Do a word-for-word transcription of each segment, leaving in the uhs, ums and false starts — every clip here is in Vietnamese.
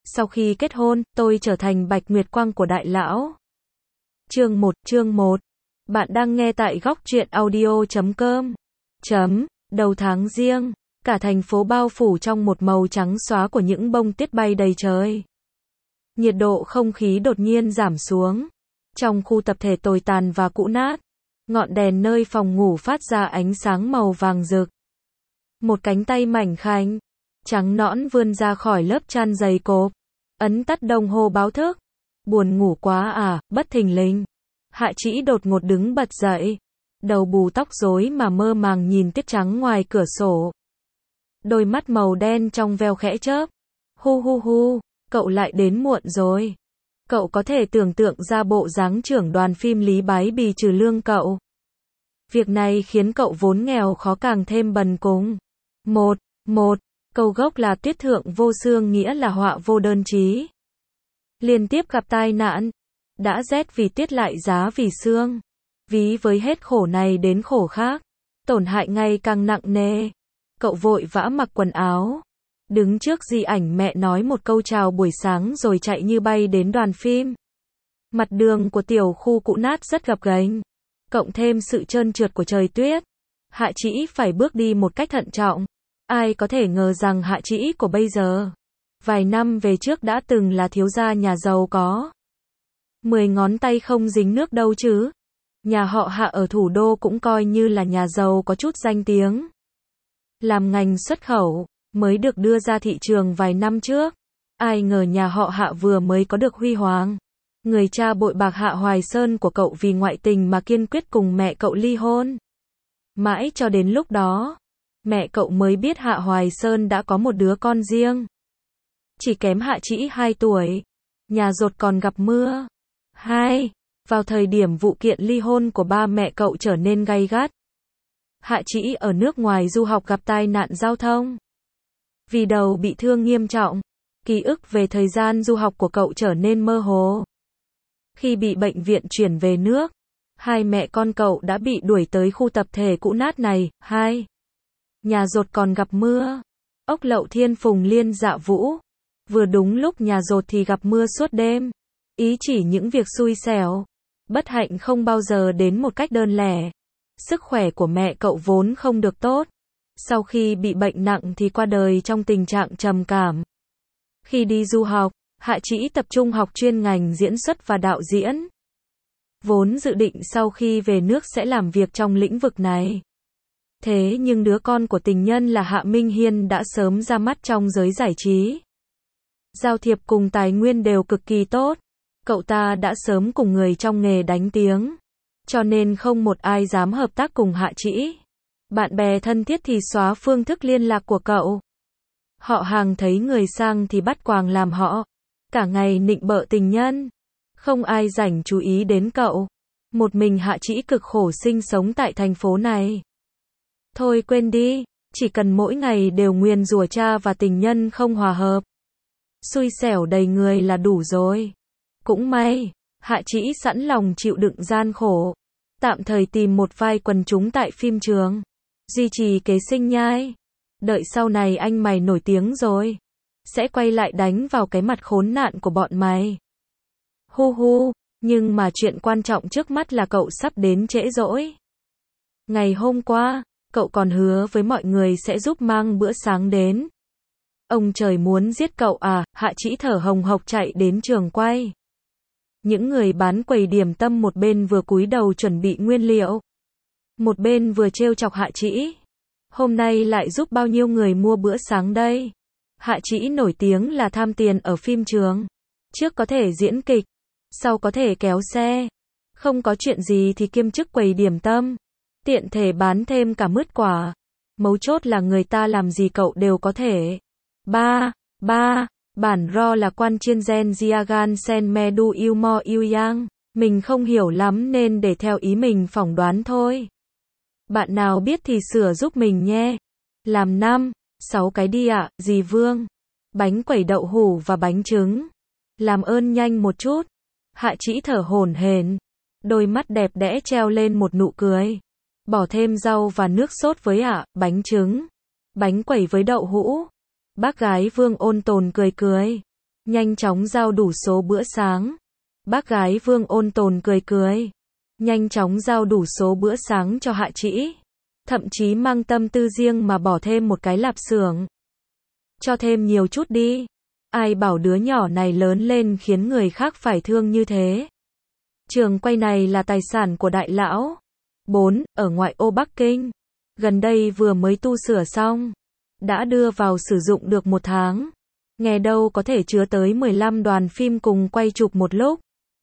Sau khi kết hôn, tôi trở thành Bạch Nguyệt Quang của đại lão. Chương một, chương một. Bạn đang nghe tại góc truyện audio chấm com. Chấm, đầu tháng giêng, cả thành phố bao phủ trong một màu trắng xóa của những bông tuyết bay đầy trời. Nhiệt độ không khí đột nhiên giảm xuống. Trong khu tập thể tồi tàn và cũ nát, ngọn đèn nơi phòng ngủ phát ra ánh sáng màu vàng rực. Một cánh tay mảnh khảnh, trắng nõn vươn ra khỏi lớp chăn dày cộp, ấn tắt đồng hồ báo thức. Buồn ngủ quá à, bất thình lình. Hạ Trĩ đột ngột đứng bật dậy, đầu bù tóc rối mà mơ màng nhìn tuyết trắng ngoài cửa sổ. Đôi mắt màu đen trong veo khẽ chớp. Hu hu hu, cậu lại đến muộn rồi. Cậu có thể tưởng tượng ra bộ dáng trưởng đoàn phim Lý Bái Bì trừ lương cậu. Việc này khiến cậu vốn nghèo khó càng thêm bần cùng. Một, một, câu gốc là tuyết thượng vô xương nghĩa là họa vô đơn chí. Liên tiếp gặp tai nạn, đã rét vì tuyết lại giá vì sương. Ví với hết khổ này đến khổ khác, tổn hại ngày càng nặng nề. Cậu vội vã mặc quần áo, đứng trước di ảnh mẹ nói một câu chào buổi sáng rồi chạy như bay đến đoàn phim. Mặt đường của tiểu khu cũ nát rất gập ghềnh, cộng thêm sự trơn trượt của trời tuyết. Hạ Trĩ phải bước đi một cách thận trọng. Ai có thể ngờ rằng Hạ Trĩ của bây giờ, vài năm về trước đã từng là thiếu gia nhà giàu có. Mười ngón tay không dính nước đâu chứ. Nhà họ Hạ ở thủ đô cũng coi như là nhà giàu có chút danh tiếng. Làm ngành xuất khẩu, mới được đưa ra thị trường vài năm trước. Ai ngờ nhà họ Hạ vừa mới có được huy hoàng. Người cha bội bạc Hạ Hoài Sơn của cậu vì ngoại tình mà kiên quyết cùng mẹ cậu ly hôn. Mãi cho đến lúc đó, mẹ cậu mới biết Hạ Hoài Sơn đã có một đứa con riêng. Chỉ kém Hạ Trĩ hai tuổi. Nhà dột còn gặp mưa. Hai, vào thời điểm vụ kiện ly hôn của ba mẹ cậu trở nên gay gắt. Hạ Trĩ ở nước ngoài du học gặp tai nạn giao thông. Vì đầu bị thương nghiêm trọng, ký ức về thời gian du học của cậu trở nên mơ hồ. Khi bị bệnh viện chuyển về nước, hai mẹ con cậu đã bị đuổi tới khu tập thể cũ nát này. Hai, nhà dột còn gặp mưa. Ốc lậu thiên phùng liên dạ vũ. Vừa đúng lúc nhà dột thì gặp mưa suốt đêm. Ý chỉ những việc xui xẻo, bất hạnh không bao giờ đến một cách đơn lẻ. Sức khỏe của mẹ cậu vốn không được tốt. Sau khi bị bệnh nặng thì qua đời trong tình trạng trầm cảm. Khi đi du học, Hạ Trĩ tập trung học chuyên ngành diễn xuất và đạo diễn. Vốn dự định sau khi về nước sẽ làm việc trong lĩnh vực này. Thế nhưng đứa con của tình nhân là Hạ Minh Hiên đã sớm ra mắt trong giới giải trí. Giao thiệp cùng tài nguyên đều cực kỳ tốt. Cậu ta đã sớm cùng người trong nghề đánh tiếng. Cho nên không một ai dám hợp tác cùng Hạ Trĩ. Bạn bè thân thiết thì xóa phương thức liên lạc của cậu. Họ hàng thấy người sang thì bắt quàng làm họ. Cả ngày nịnh bợ tình nhân. Không ai rảnh chú ý đến cậu. Một mình Hạ Trĩ cực khổ sinh sống tại thành phố này. Thôi quên đi, chỉ cần mỗi ngày đều nguyền rủa cha và tình nhân không hòa hợp. Xui xẻo đầy người là đủ rồi. Cũng may, Hạ Trĩ sẵn lòng chịu đựng gian khổ. Tạm thời tìm một vai quần chúng tại phim trường. Duy trì kế sinh nhai. Đợi sau này anh mày nổi tiếng rồi, sẽ quay lại đánh vào cái mặt khốn nạn của bọn mày. Hu hu, nhưng mà chuyện quan trọng trước mắt là cậu sắp đến trễ rỗi. Ngày hôm qua, cậu còn hứa với mọi người sẽ giúp mang bữa sáng đến. Ông trời muốn giết cậu à, Hạ Trĩ thở hồng hộc chạy đến trường quay. Những người bán quầy điểm tâm một bên vừa cúi đầu chuẩn bị nguyên liệu, một bên vừa trêu chọc Hạ Trĩ. Hôm nay lại giúp bao nhiêu người mua bữa sáng đây? Hạ Trĩ nổi tiếng là tham tiền ở phim trường. Trước có thể diễn kịch, sau có thể kéo xe. Không có chuyện gì thì kiêm chức quầy điểm tâm. Tiện thể bán thêm cả mứt quả. Mấu chốt là người ta làm gì cậu đều có thể. Ba, ba, bản ro là quan chiên gen Jiagan sen medu ilmo iuyang. Mình không hiểu lắm nên để theo ý mình phỏng đoán thôi. Bạn nào biết thì sửa giúp mình nhé. Làm năm, sáu cái đi ạ, dì Vương. Bánh quẩy đậu hủ và bánh trứng. Làm ơn nhanh một chút. Hạ Trĩ thở hổn hển. Đôi mắt đẹp đẽ treo lên một nụ cười. Bỏ thêm rau và nước sốt với ạ, bánh trứng. Bánh quẩy với đậu hũ. Bác gái Vương ôn tồn cười cười. Nhanh chóng giao đủ số bữa sáng. Bác gái Vương ôn tồn cười cười. Nhanh chóng giao đủ số bữa sáng cho Hạ Trĩ. Thậm chí mang tâm tư riêng mà bỏ thêm một cái lạp xưởng. Cho thêm nhiều chút đi. Ai bảo đứa nhỏ này lớn lên khiến người khác phải thương như thế. Trường quay này là tài sản của đại lão. bốn. Ở ngoại ô Bắc Kinh. Gần đây vừa mới tu sửa xong. Đã đưa vào sử dụng được một tháng. Nghe đâu có thể chứa tới mười lăm đoàn phim cùng quay chụp một lúc.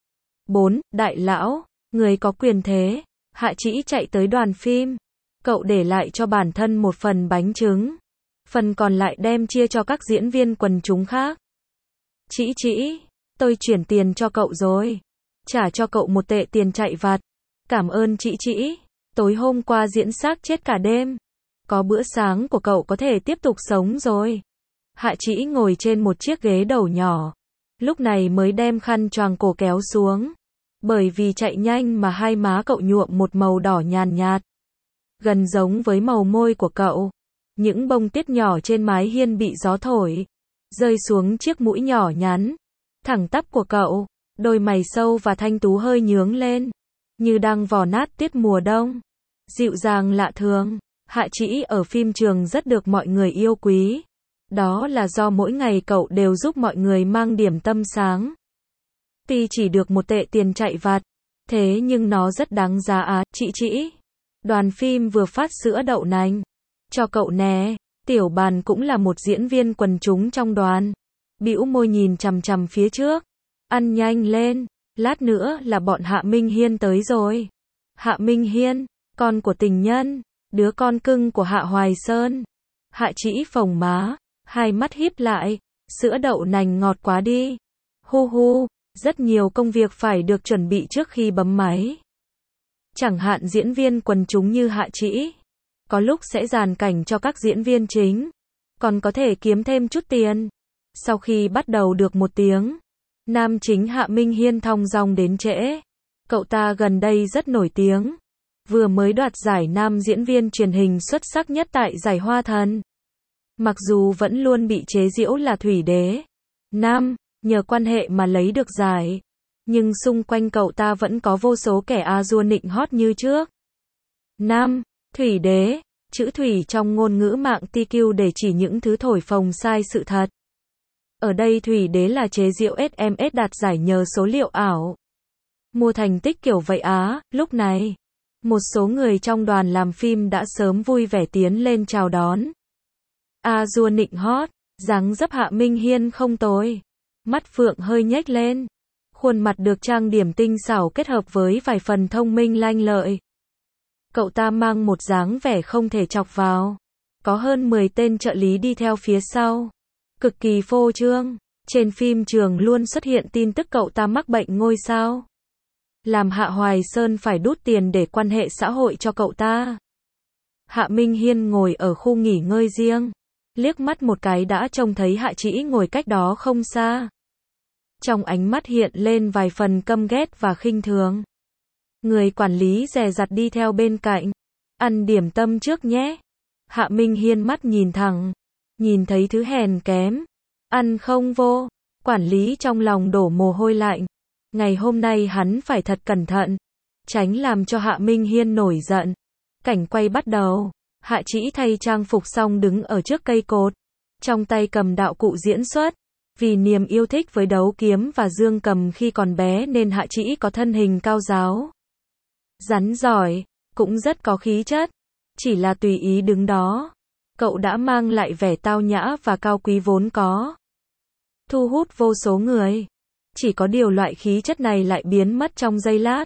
bốn. Đại lão, người có quyền thế. Hạ Trĩ chạy tới đoàn phim. Cậu để lại cho bản thân một phần bánh trứng. Phần còn lại đem chia cho các diễn viên quần chúng khác. Trĩ Trĩ, tôi chuyển tiền cho cậu rồi. Trả cho cậu một tệ tiền chạy vặt. Cảm ơn Trĩ Trĩ. Tối hôm qua diễn xác chết cả đêm. Có bữa sáng của cậu có thể tiếp tục sống rồi. Hạ Trĩ ngồi trên một chiếc ghế đầu nhỏ. Lúc này mới đem khăn choàng cổ kéo xuống. Bởi vì chạy nhanh mà hai má cậu nhuộm một màu đỏ nhàn nhạt. Gần giống với màu môi của cậu. Những bông tiết nhỏ trên mái hiên bị gió thổi. Rơi xuống chiếc mũi nhỏ nhắn. Thẳng tắp của cậu. Đôi mày sâu và thanh tú hơi nhướng lên. Như đang vò nát tuyết mùa đông. Dịu dàng lạ thường. Hạ Trĩ ở phim trường rất được mọi người yêu quý. Đó là do mỗi ngày cậu đều giúp mọi người mang điểm tâm sáng. Tuy chỉ được một tệ tiền chạy vặt. Thế nhưng nó rất đáng giá á, Trĩ Trĩ. Đoàn phim vừa phát sữa đậu nành. Cho cậu nè. Tiểu Bàn cũng là một diễn viên quần chúng trong đoàn. Bĩu môi nhìn chằm chằm phía trước. Ăn nhanh lên. Lát nữa là bọn Hạ Minh Hiên tới rồi. Hạ Minh Hiên, con của tình nhân. Đứa con cưng của Hạ Hoài Sơn. Hạ Trĩ phồng má. Hai mắt híp lại. Sữa đậu nành ngọt quá đi. Hu hu. Rất nhiều công việc phải được chuẩn bị trước khi bấm máy. Chẳng hạn diễn viên quần chúng như Hạ Trĩ. Có lúc sẽ dàn cảnh cho các diễn viên chính. Còn có thể kiếm thêm chút tiền. Sau khi bắt đầu được một tiếng. Nam chính Hạ Minh Hiên thong dong đến trễ. Cậu ta gần đây rất nổi tiếng. Vừa mới đoạt giải nam diễn viên truyền hình xuất sắc nhất tại giải Hoa Thần. Mặc dù vẫn luôn bị chế giễu là thủy đế nam, nhờ quan hệ mà lấy được giải. Nhưng xung quanh cậu ta vẫn có vô số kẻ a dua nịnh hót như trước. Nam, thủy đế, chữ thủy trong ngôn ngữ mạng tê quy để chỉ những thứ thổi phồng sai sự thật. Ở đây thủy đế là chế giễu ét em ét đạt giải nhờ số liệu ảo. Mua thành tích kiểu vậy á, lúc này. Một số người trong đoàn làm phim đã sớm vui vẻ tiến lên chào đón. A dua nịnh hót, dáng dấp Hạ Minh Hiên không tồi. Mắt phượng hơi nhếch lên. Khuôn mặt được trang điểm tinh xảo kết hợp với vài phần thông minh lanh lợi. Cậu ta mang một dáng vẻ không thể chọc vào. Có hơn mười tên trợ lý đi theo phía sau. Cực kỳ phô trương. Trên phim trường luôn xuất hiện tin tức cậu ta mắc bệnh ngôi sao. Làm Hạ Hoài Sơn phải đút tiền để quan hệ xã hội cho cậu ta. Hạ Minh Hiên ngồi ở khu nghỉ ngơi riêng. Liếc mắt một cái đã trông thấy Hạ Trĩ ngồi cách đó không xa. Trong ánh mắt hiện lên vài phần căm ghét và khinh thường. Người quản lý dè dặt đi theo bên cạnh. Ăn điểm tâm trước nhé. Hạ Minh Hiên mắt nhìn thẳng. Nhìn thấy thứ hèn kém. Ăn không vô. Quản lý trong lòng đổ mồ hôi lạnh. Ngày hôm nay hắn phải thật cẩn thận. Tránh làm cho Hạ Minh Hiên nổi giận. Cảnh quay bắt đầu. Hạ Trĩ thay trang phục xong đứng ở trước cây cột. Trong tay cầm đạo cụ diễn xuất. Vì niềm yêu thích với đấu kiếm và dương cầm khi còn bé nên Hạ Trĩ có thân hình cao ráo. Rắn giỏi, cũng rất có khí chất. Chỉ là tùy ý đứng đó. Cậu đã mang lại vẻ tao nhã và cao quý vốn có. Thu hút vô số người. Chỉ có điều loại khí chất này lại biến mất trong giây lát.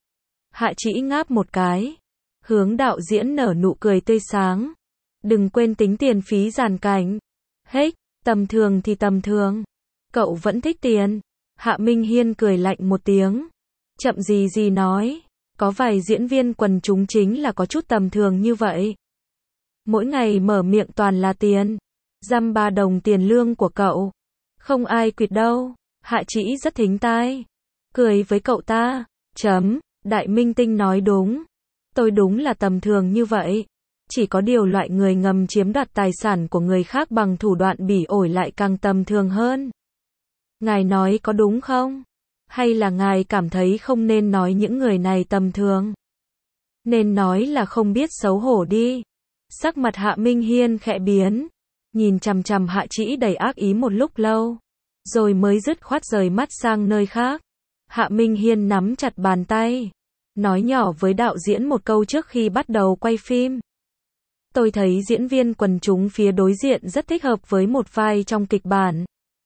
Hạ Trĩ ngáp một cái. Hướng đạo diễn nở nụ cười tươi sáng. Đừng quên tính tiền phí dàn cảnh. Hếch, tầm thường thì tầm thường. Cậu vẫn thích tiền. Hạ Minh Hiên cười lạnh một tiếng. Chậm gì gì nói. Có vài diễn viên quần chúng chính là có chút tầm thường như vậy. Mỗi ngày mở miệng toàn là tiền. Dăm ba đồng tiền lương của cậu. Không ai quyệt đâu. Hạ Trĩ rất thính tai. Cười với cậu ta. Chấm, đại minh tinh nói đúng. Tôi đúng là tầm thường như vậy. Chỉ có điều loại người ngầm chiếm đoạt tài sản của người khác bằng thủ đoạn bỉ ổi lại càng tầm thường hơn. Ngài nói có đúng không? Hay là ngài cảm thấy không nên nói những người này tầm thường? Nên nói là không biết xấu hổ đi. Sắc mặt Hạ Minh Hiên khẽ biến, nhìn chằm chằm Hạ Trĩ đầy ác ý một lúc lâu, rồi mới dứt khoát rời mắt sang nơi khác. Hạ Minh Hiên nắm chặt bàn tay, nói nhỏ với đạo diễn một câu trước khi bắt đầu quay phim. Tôi thấy diễn viên quần chúng phía đối diện rất thích hợp với một vai trong kịch bản.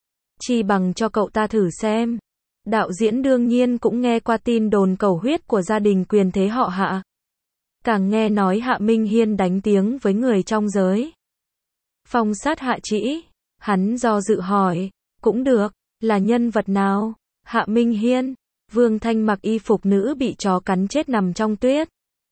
Chi bằng cho cậu ta thử xem. Đạo diễn đương nhiên cũng nghe qua tin đồn cầu huyết của gia đình quyền thế họ Hạ. Càng nghe nói Hạ Minh Hiên đánh tiếng với người trong giới phong sát Hạ Trĩ. Hắn do dự hỏi, cũng được, là nhân vật nào? Hạ Minh Hiên, Vương Thanh mặc y phục nữ bị chó cắn chết nằm trong tuyết.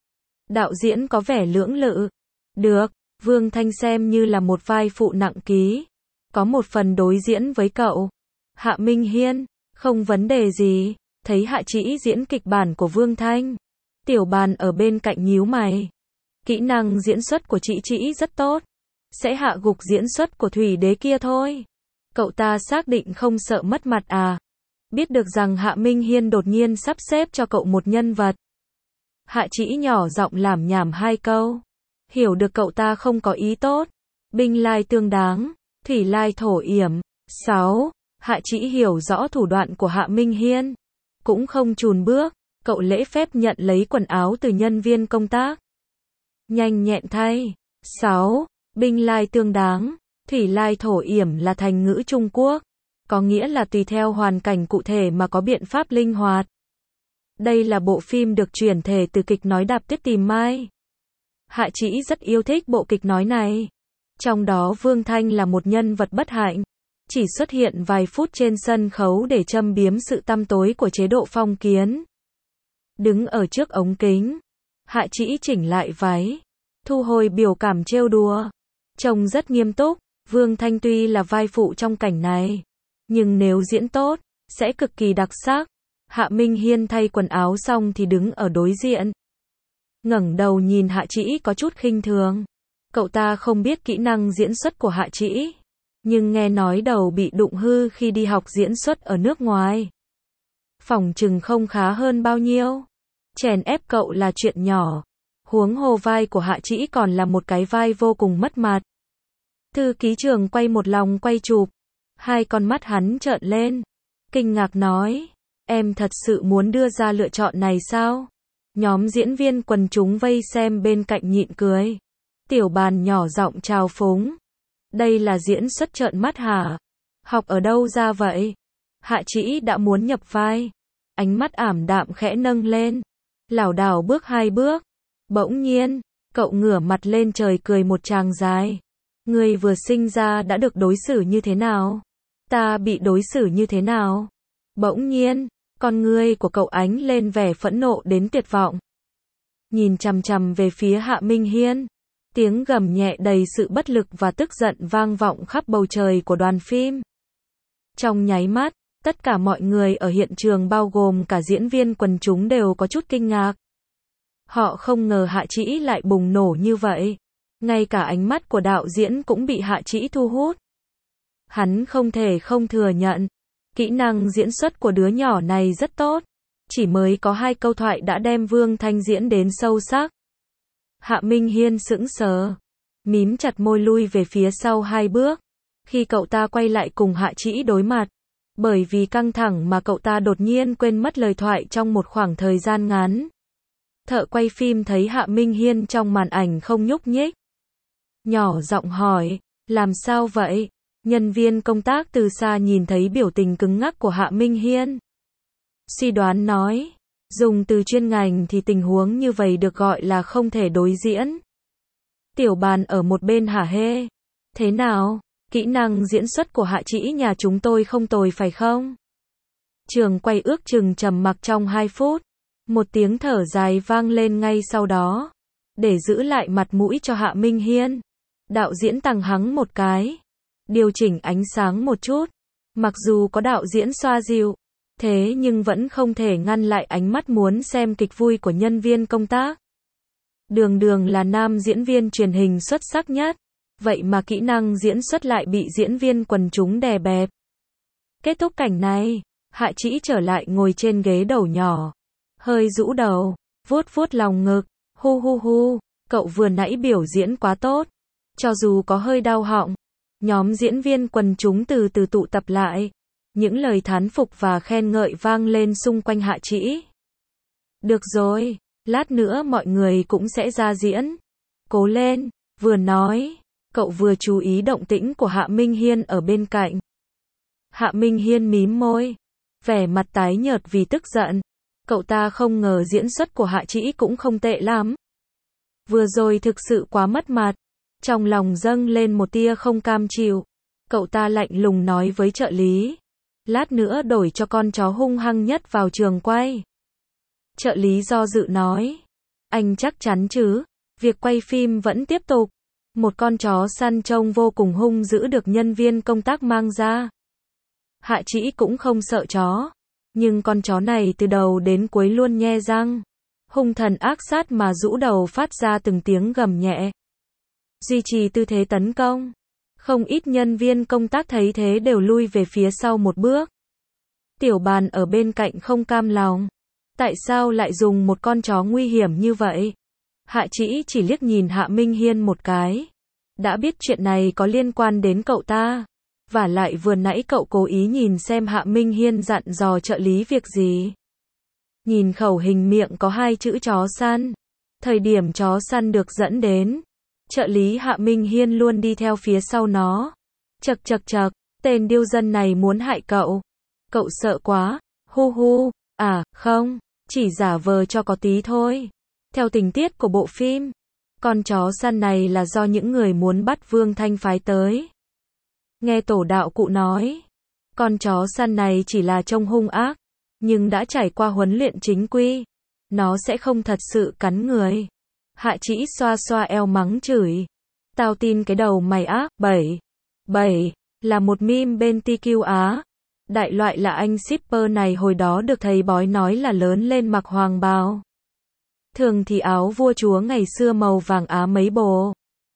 Đạo diễn có vẻ lưỡng lự. Được, Vương Thanh xem như là một vai phụ nặng ký. Có một phần đối diễn với cậu. Hạ Minh Hiên, không vấn đề gì. Thấy Hạ Trĩ diễn kịch bản của Vương Thanh. Tiểu Bàn ở bên cạnh nhíu mày. Kỹ năng diễn xuất của chị Trĩ rất tốt. Sẽ hạ gục diễn xuất của Thủy Đế kia thôi. Cậu ta xác định không sợ mất mặt à? Biết được rằng Hạ Minh Hiên đột nhiên sắp xếp cho cậu một nhân vật. Hạ Trĩ nhỏ giọng làm nhảm hai câu. Hiểu được cậu ta không có ý tốt. Binh lai tương đáng, thủy lai thổ yểm. sáu. Hạ Trĩ hiểu rõ thủ đoạn của Hạ Minh Hiên. Cũng không chùn bước, cậu lễ phép nhận lấy quần áo từ nhân viên công tác. Nhanh nhẹn thay. sáu. Binh lai tương đáng, thủy lai thổ yểm là thành ngữ Trung Quốc. Có nghĩa là tùy theo hoàn cảnh cụ thể mà có biện pháp linh hoạt. Đây là bộ phim được chuyển thể từ kịch nói Đạp Tuyết Tìm Mai. Hạ Trĩ rất yêu thích bộ kịch nói này. Trong đó Vương Thanh là một nhân vật bất hạnh, chỉ xuất hiện vài phút trên sân khấu để châm biếm sự tăm tối của chế độ phong kiến. Đứng ở trước ống kính, Hạ Trĩ chỉnh lại váy, thu hồi biểu cảm trêu đùa, trông rất nghiêm túc. Vương Thanh tuy là vai phụ trong cảnh này, nhưng nếu diễn tốt, sẽ cực kỳ đặc sắc. Hạ Minh Hiên thay quần áo xong thì đứng ở đối diện. Ngẩng đầu nhìn Hạ Trĩ có chút khinh thường. Cậu ta không biết kỹ năng diễn xuất của Hạ Trĩ, nhưng nghe nói đầu bị đụng hư khi đi học diễn xuất ở nước ngoài. Phỏng chừng không khá hơn bao nhiêu. Chèn ép cậu là chuyện nhỏ. Huống hồ vai của Hạ Trĩ còn là một cái vai vô cùng mất mặt. Thư ký Trường quay một lòng quay chụp. Hai con mắt hắn trợn lên. Kinh ngạc nói, em thật sự muốn đưa ra lựa chọn này sao? Nhóm diễn viên quần chúng vây xem bên cạnh nhịn cười. Tiểu Bàn nhỏ giọng chào phúng. Đây là diễn xuất trợn mắt hả? Học ở đâu ra vậy? Hạ Trĩ đã muốn nhập vai. Ánh mắt ảm đạm khẽ nâng lên. Lảo đảo bước hai bước. Bỗng nhiên, cậu ngửa mặt lên trời cười một tràng dài. Người vừa sinh ra đã được đối xử như thế nào? Ta bị đối xử như thế nào? Bỗng nhiên, con ngươi của cậu ánh lên vẻ phẫn nộ đến tuyệt vọng. Nhìn chằm chằm về phía Hạ Minh Hiên. Tiếng gầm nhẹ đầy sự bất lực và tức giận vang vọng khắp bầu trời của đoàn phim. Trong nháy mắt, tất cả mọi người ở hiện trường bao gồm cả diễn viên quần chúng đều có chút kinh ngạc. Họ không ngờ Hạ Trĩ lại bùng nổ như vậy. Ngay cả ánh mắt của đạo diễn cũng bị Hạ Trĩ thu hút. Hắn không thể không thừa nhận. Kỹ năng diễn xuất của đứa nhỏ này rất tốt. Chỉ mới có hai câu thoại đã đem Vương Thanh diễn đến sâu sắc. Hạ Minh Hiên sững sờ. Mím chặt môi lui về phía sau hai bước. Khi cậu ta quay lại cùng Hạ Trĩ đối mặt. Bởi vì căng thẳng mà cậu ta đột nhiên quên mất lời thoại trong một khoảng thời gian ngắn. Thợ quay phim thấy Hạ Minh Hiên trong màn ảnh không nhúc nhích. Nhỏ giọng hỏi, làm sao vậy? Nhân viên công tác từ xa nhìn thấy biểu tình cứng ngắc của Hạ Minh Hiên. Suy đoán nói, dùng từ chuyên ngành thì tình huống như vậy được gọi là không thể đối diễn. Tiểu Bàn ở một bên hả hê. Thế nào? Kỹ năng diễn xuất của Hạ Trĩ nhà chúng tôi không tồi phải không? Trường quay ước chừng trầm mặc trong hai phút. Một tiếng thở dài vang lên ngay sau đó. Để giữ lại mặt mũi cho Hạ Minh Hiên, đạo diễn tăng hắng một cái. Điều chỉnh ánh sáng một chút. Mặc dù có đạo diễn xoa dịu, thế nhưng vẫn không thể ngăn lại ánh mắt muốn xem kịch vui của nhân viên công tác. Đường Đường là nam diễn viên truyền hình xuất sắc nhất. Vậy mà kỹ năng diễn xuất lại bị diễn viên quần chúng đè bẹp. Kết thúc cảnh này, Hạ Trĩ trở lại ngồi trên ghế đầu nhỏ, hơi rũ đầu, vuốt vuốt lòng ngực, hu hu hu, cậu vừa nãy biểu diễn quá tốt. Cho dù có hơi đau họng, nhóm diễn viên quần chúng từ từ tụ tập lại. Những lời thán phục và khen ngợi vang lên xung quanh Hạ Trĩ. Được rồi, lát nữa mọi người cũng sẽ ra diễn. Cố lên, vừa nói, cậu vừa chú ý động tĩnh của Hạ Minh Hiên ở bên cạnh. Hạ Minh Hiên mím môi, vẻ mặt tái nhợt vì tức giận. Cậu ta không ngờ diễn xuất của Hạ Trĩ cũng không tệ lắm. Vừa rồi thực sự quá mất mặt. Trong lòng dâng lên một tia không cam chịu. Cậu ta lạnh lùng nói với trợ lý. Lát nữa đổi cho con chó hung hăng nhất vào trường quay. Trợ lý do dự nói. Anh chắc chắn chứ? Việc quay phim vẫn tiếp tục. Một con chó săn trông vô cùng hung dữ được nhân viên công tác mang ra. Hạ Trĩ cũng không sợ chó. Nhưng con chó này từ đầu đến cuối luôn nhe răng. Hung thần ác sát mà rũ đầu phát ra từng tiếng gầm nhẹ. Duy trì tư thế tấn công. Không ít nhân viên công tác thấy thế đều lui về phía sau một bước. Tiểu Bàn ở bên cạnh không cam lòng. Tại sao lại dùng một con chó nguy hiểm như vậy? Hạ Trĩ chỉ liếc nhìn Hạ Minh Hiên một cái. Đã biết chuyện này có liên quan đến cậu ta. Vả lại vừa nãy cậu cố ý nhìn xem Hạ Minh Hiên dặn dò trợ lý việc gì. Nhìn khẩu hình miệng có hai chữ chó săn. Thời điểm chó săn được dẫn đến, trợ lý Hạ Minh Hiên luôn đi theo phía sau nó. Chậc chậc chậc, tên điêu dân này muốn hại cậu. Cậu sợ quá, hu hu, à, không, chỉ giả vờ cho có tí thôi. Theo tình tiết của bộ phim, con chó săn này là do những người muốn bắt Vương Thanh phái tới. Nghe tổ đạo cụ nói, con chó săn này chỉ là trông hung ác, nhưng đã trải qua huấn luyện chính quy. Nó sẽ không thật sự cắn người. Hạ Trĩ xoa xoa eo mắng chửi. Tao tin cái đầu mày á. Bảy. Bảy. Là một meme bên tê quy Á. Đại loại là anh shipper này hồi đó được thầy bói nói là lớn lên mặc hoàng bào. Thường thì áo vua chúa ngày xưa màu vàng á mấy bồ.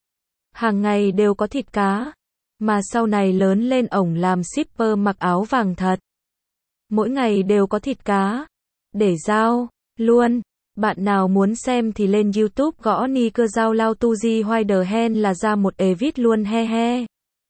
Hàng ngày đều có thịt cá. Mà sau này lớn lên ổng làm shipper mặc áo vàng thật. Mỗi ngày đều có thịt cá. Để giao. Luôn. Bạn nào muốn xem thì lên YouTube gõ ni cơ giao lao tu di hoài đờ hen là ra một edit luôn he he.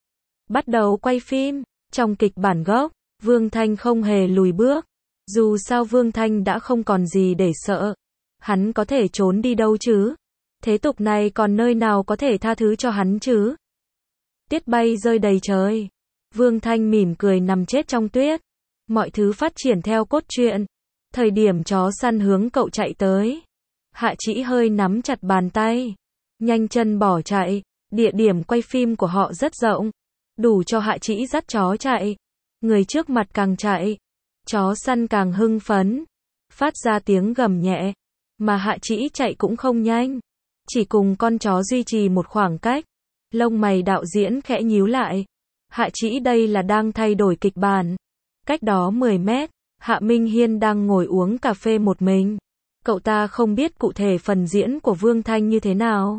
Bắt đầu quay phim. Trong kịch bản gốc, Vương Thanh không hề lùi bước. Dù sao Vương Thanh đã không còn gì để sợ. Hắn có thể trốn đi đâu chứ? Thế tục này còn nơi nào có thể tha thứ cho hắn chứ? Tiết bay rơi đầy trời. Vương Thanh mỉm cười nằm chết trong tuyết. Mọi thứ phát triển theo cốt truyện. Thời điểm chó săn hướng cậu chạy tới. Hạ Trĩ hơi nắm chặt bàn tay. Nhanh chân bỏ chạy. Địa điểm quay phim của họ rất rộng. Đủ cho Hạ Trĩ dắt chó chạy. Người trước mặt càng chạy. Chó săn càng hưng phấn. Phát ra tiếng gầm nhẹ. Mà Hạ Trĩ chạy cũng không nhanh. Chỉ cùng con chó duy trì một khoảng cách. Lông mày đạo diễn khẽ nhíu lại. Hạ Trĩ đây là đang thay đổi kịch bản. Cách đó mười mét. Hạ Minh Hiên đang ngồi uống cà phê một mình. Cậu ta không biết cụ thể phần diễn của Vương Thanh như thế nào.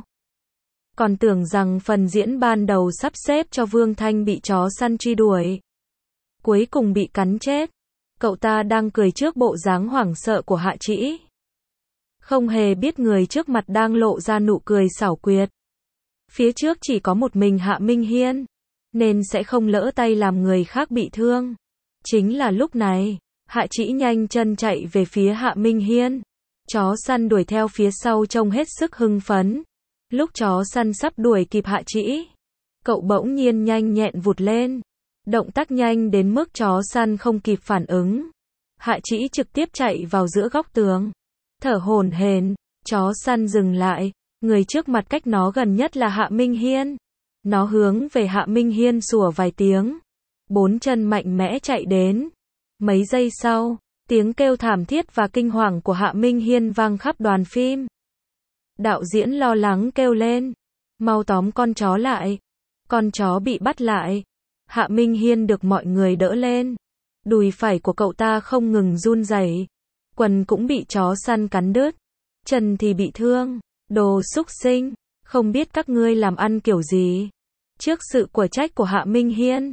Còn tưởng rằng phần diễn ban đầu sắp xếp cho Vương Thanh bị chó săn truy đuổi. Cuối cùng bị cắn chết. Cậu ta đang cười trước bộ dáng hoảng sợ của Hạ Trĩ. Không hề biết người trước mặt đang lộ ra nụ cười xảo quyệt. Phía trước chỉ có một mình Hạ Minh Hiên. Nên sẽ không lỡ tay làm người khác bị thương. Chính là lúc này. Hạ Trĩ nhanh chân chạy về phía Hạ Minh Hiên. Chó săn đuổi theo phía sau trông hết sức hưng phấn. Lúc chó săn sắp đuổi kịp Hạ Trĩ, cậu bỗng nhiên nhanh nhẹn vụt lên. Động tác nhanh đến mức chó săn không kịp phản ứng. Hạ Trĩ trực tiếp chạy vào giữa góc tường. Thở hổn hển, chó săn dừng lại. Người trước mặt cách nó gần nhất là Hạ Minh Hiên. Nó hướng về Hạ Minh Hiên sủa vài tiếng. Bốn chân mạnh mẽ chạy đến. Mấy giây sau, tiếng kêu thảm thiết và kinh hoàng của Hạ Minh Hiên vang khắp đoàn phim. Đạo diễn lo lắng kêu lên. Mau tóm con chó lại. Con chó bị bắt lại. Hạ Minh Hiên được mọi người đỡ lên. Đùi phải của cậu ta không ngừng run rẩy. Quần cũng bị chó săn cắn đứt. Chân thì bị thương. Đồ súc sinh. Không biết các ngươi làm ăn kiểu gì. Trước sự của trách của Hạ Minh Hiên,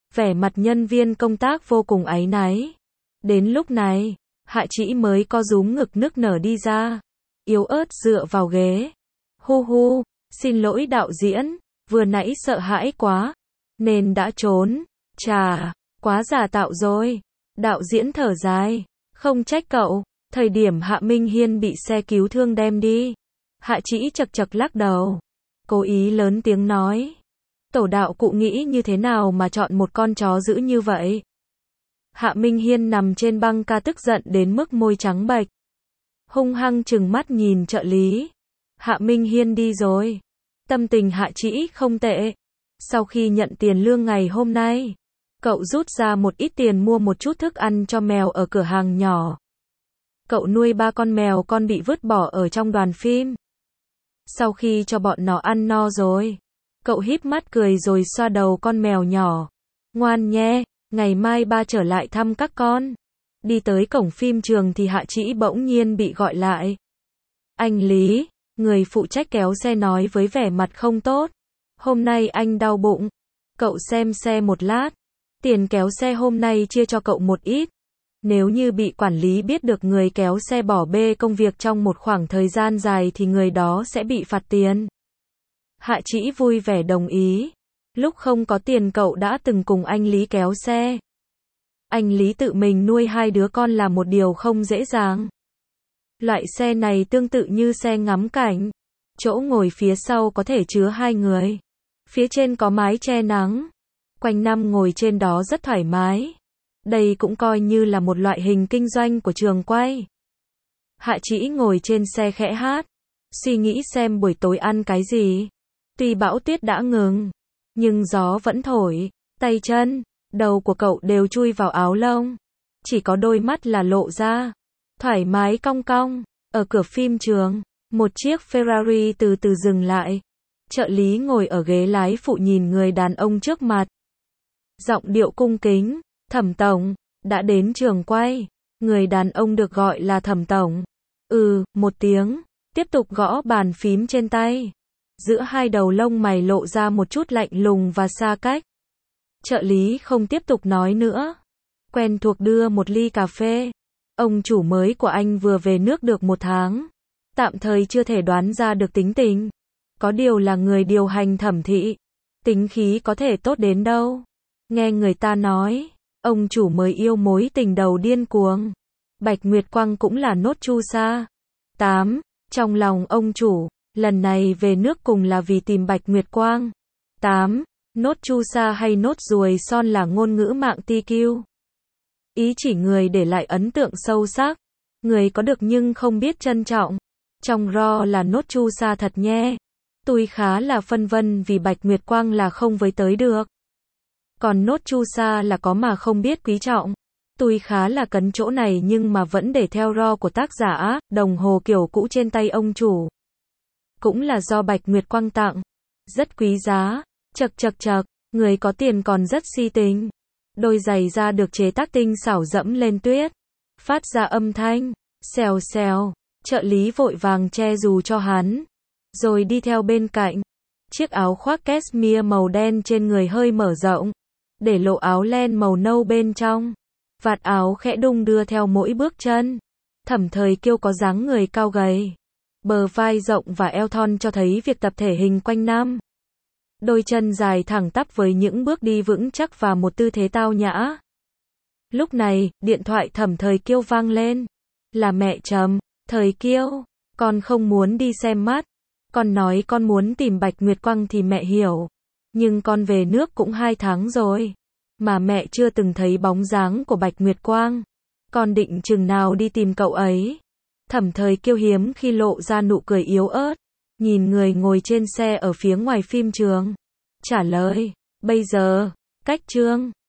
Vẻ mặt nhân viên công tác vô cùng áy náy. Đến lúc này, Hạ Trĩ mới co rúm ngực nức nở đi ra. Yếu ớt dựa vào ghế. Hu hu, xin lỗi đạo diễn, vừa nãy sợ hãi quá, nên đã trốn. Chà, quá giả tạo rồi. Đạo diễn thở dài. Không trách cậu, thời điểm Hạ Minh Hiên bị xe cứu thương đem đi. Hạ Trĩ chật chật lắc đầu. Cố ý lớn tiếng nói. Tổ đạo cụ nghĩ như thế nào mà chọn một con chó dữ như vậy? Hạ Minh Hiên nằm trên băng ca tức giận đến mức môi trắng bệch. Hung hăng trừng mắt nhìn trợ lý. Hạ Minh Hiên đi rồi. Tâm tình Hạ Trĩ không tệ. Sau khi nhận tiền lương ngày hôm nay, cậu rút ra một ít tiền mua một chút thức ăn cho mèo ở cửa hàng nhỏ. Cậu nuôi ba con mèo con bị vứt bỏ ở trong đoàn phim. Sau khi cho bọn nó ăn no rồi, cậu híp mắt cười rồi xoa đầu con mèo nhỏ. Ngoan nhé, ngày mai ba trở lại thăm các con. Đi tới cổng phim trường thì Hạ Trĩ bỗng nhiên bị gọi lại. Anh Lý, người phụ trách kéo xe nói với vẻ mặt không tốt. Hôm nay anh đau bụng. Cậu xem xe một lát. Tiền kéo xe hôm nay chia cho cậu một ít. Nếu như bị quản lý biết được người kéo xe bỏ bê công việc trong một khoảng thời gian dài thì người đó sẽ bị phạt tiền. Hạ Trĩ vui vẻ đồng ý. Lúc không có tiền cậu đã từng cùng anh Lý kéo xe. Anh Lý tự mình nuôi hai đứa con là một điều không dễ dàng. Loại xe này tương tự như xe ngắm cảnh. Chỗ ngồi phía sau có thể chứa hai người. Phía trên có mái che nắng. Quanh năm ngồi trên đó rất thoải mái. Đây cũng coi như là một loại hình kinh doanh của trường quay. Hạ Trĩ ngồi trên xe khẽ hát. Suy nghĩ xem buổi tối ăn cái gì. Tuy bão tuyết đã ngừng, nhưng gió vẫn thổi. Tay chân, đầu của cậu đều chui vào áo lông. Chỉ có đôi mắt là lộ ra. Thoải mái cong cong. Ở cửa phim trường, một chiếc Ferrari từ từ dừng lại. Trợ lý ngồi ở ghế lái phụ nhìn người đàn ông trước mặt. Giọng điệu cung kính. Thẩm tổng, đã đến trường quay. Người đàn ông được gọi là Thẩm tổng. Ừ, một tiếng. Tiếp tục gõ bàn phím trên tay. Giữa hai đầu lông mày lộ ra một chút lạnh lùng và xa cách. Trợ lý không tiếp tục nói nữa. Quen thuộc đưa một ly cà phê. Ông chủ mới của anh vừa về nước được một tháng. Tạm thời chưa thể đoán ra được tính tình. Có điều là người điều hành Thẩm thị. Tính khí có thể tốt đến đâu. Nghe người ta nói, ông chủ mới yêu mối tình đầu điên cuồng. Bạch Nguyệt Quang cũng là nốt chu sa. tám. Trong lòng ông chủ, lần này về nước cùng là vì tìm Bạch Nguyệt Quang. tám. Nốt chu sa hay nốt ruồi son là ngôn ngữ mạng tê quy. Ý chỉ người để lại ấn tượng sâu sắc. Người có được nhưng không biết trân trọng. Trong ro là nốt chu sa thật nhé. Tôi khá là phân vân vì Bạch Nguyệt Quang là không với tới được. Còn nốt chu sa là có mà không biết quý trọng. Tôi khá là cấn chỗ này nhưng mà vẫn để theo ro của tác giả. Đồng hồ kiểu cũ trên tay ông chủ. Cũng là do Bạch Nguyệt Quang tặng. Rất quý giá. Chật chật chật, người có tiền còn rất si tình. Đôi giày da được chế tác tinh xảo dẫm lên tuyết. Phát ra âm thanh. Xèo xèo. Trợ lý vội vàng che dù cho hắn. Rồi đi theo bên cạnh. Chiếc áo khoác cashmere màu đen trên người hơi mở rộng. Để lộ áo len màu nâu bên trong. Vạt áo khẽ đung đưa theo mỗi bước chân. Thẩm Thời Kiêu có dáng người cao gầy. Bờ vai rộng và eo thon cho thấy việc tập thể hình quanh năm. Đôi chân dài thẳng tắp với những bước đi vững chắc và một tư thế tao nhã. Lúc này, điện thoại Thẩm Thời Kiêu vang lên. Là mẹ Trầm. Thời Kiêu, con không muốn đi xem mắt. Con nói con muốn tìm Bạch Nguyệt Quang thì mẹ hiểu. Nhưng con về nước cũng hai tháng rồi. Mà mẹ chưa từng thấy bóng dáng của Bạch Nguyệt Quang. Con định chừng nào đi tìm cậu ấy? Thẩm Thời Kiêu hiếm khi lộ ra nụ cười yếu ớt. Nhìn người ngồi trên xe ở phía ngoài phim trường. Trả lời. Bây giờ, cách chương.